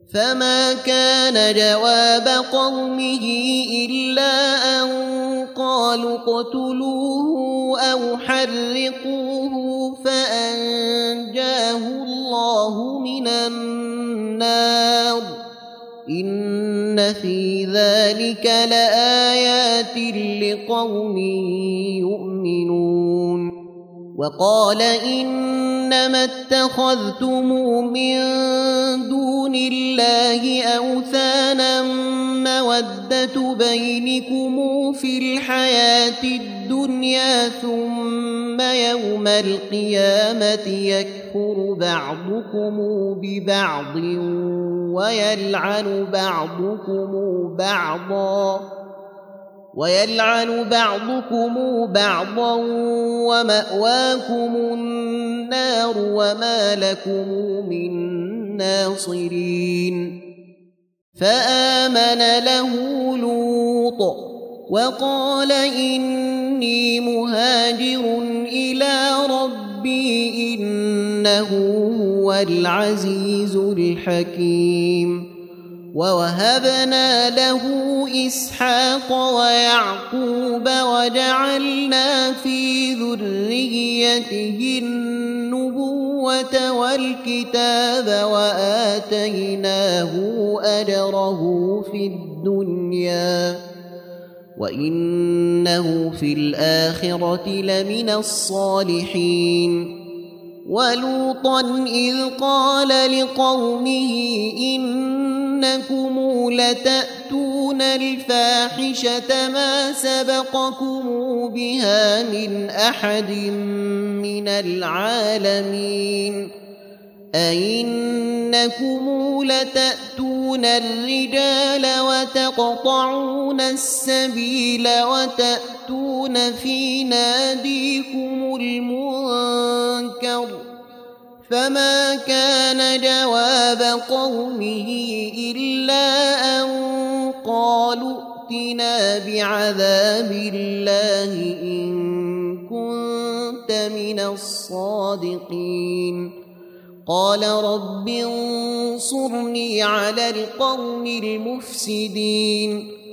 فما كان جواب قومه إلا أن قالوا اقتلوه أو حرقوه فأنجاه الله من النار إن في ذلك لآيات لقوم يؤمنون. وقال إنما اتخذتم من دون الله أوثانا مودة بينكم في الحياة الدنيا ثم يوم القيامة يكفر بعضكم ببعض ويلعن بعضكم بعضا ومأواكم النار وما لكم من ناصرين. فآمن له لوط وقال إني مهاجر إلى ربي إنه هو العزيز الحكيم. ووهبنا له إسحاق ويعقوب وجعلنا في ذريته النبوة والكتاب وآتيناه أجره في الدنيا وإنه في الآخرة لمن الصالحين. ولوطا إذ قال لقومه إنكم لتأتون الفاحشة ما سبقكم بها من أحد من العالمين أئنكم لتأتون الرجال وتقطعون السبيل وتأتون في ناديكم المنكر. فما كان جواب قومه إلا أن قالوا ائتنا بعذاب الله إن كنت من الصادقين. قال رب انصرني على القوم المفسدين.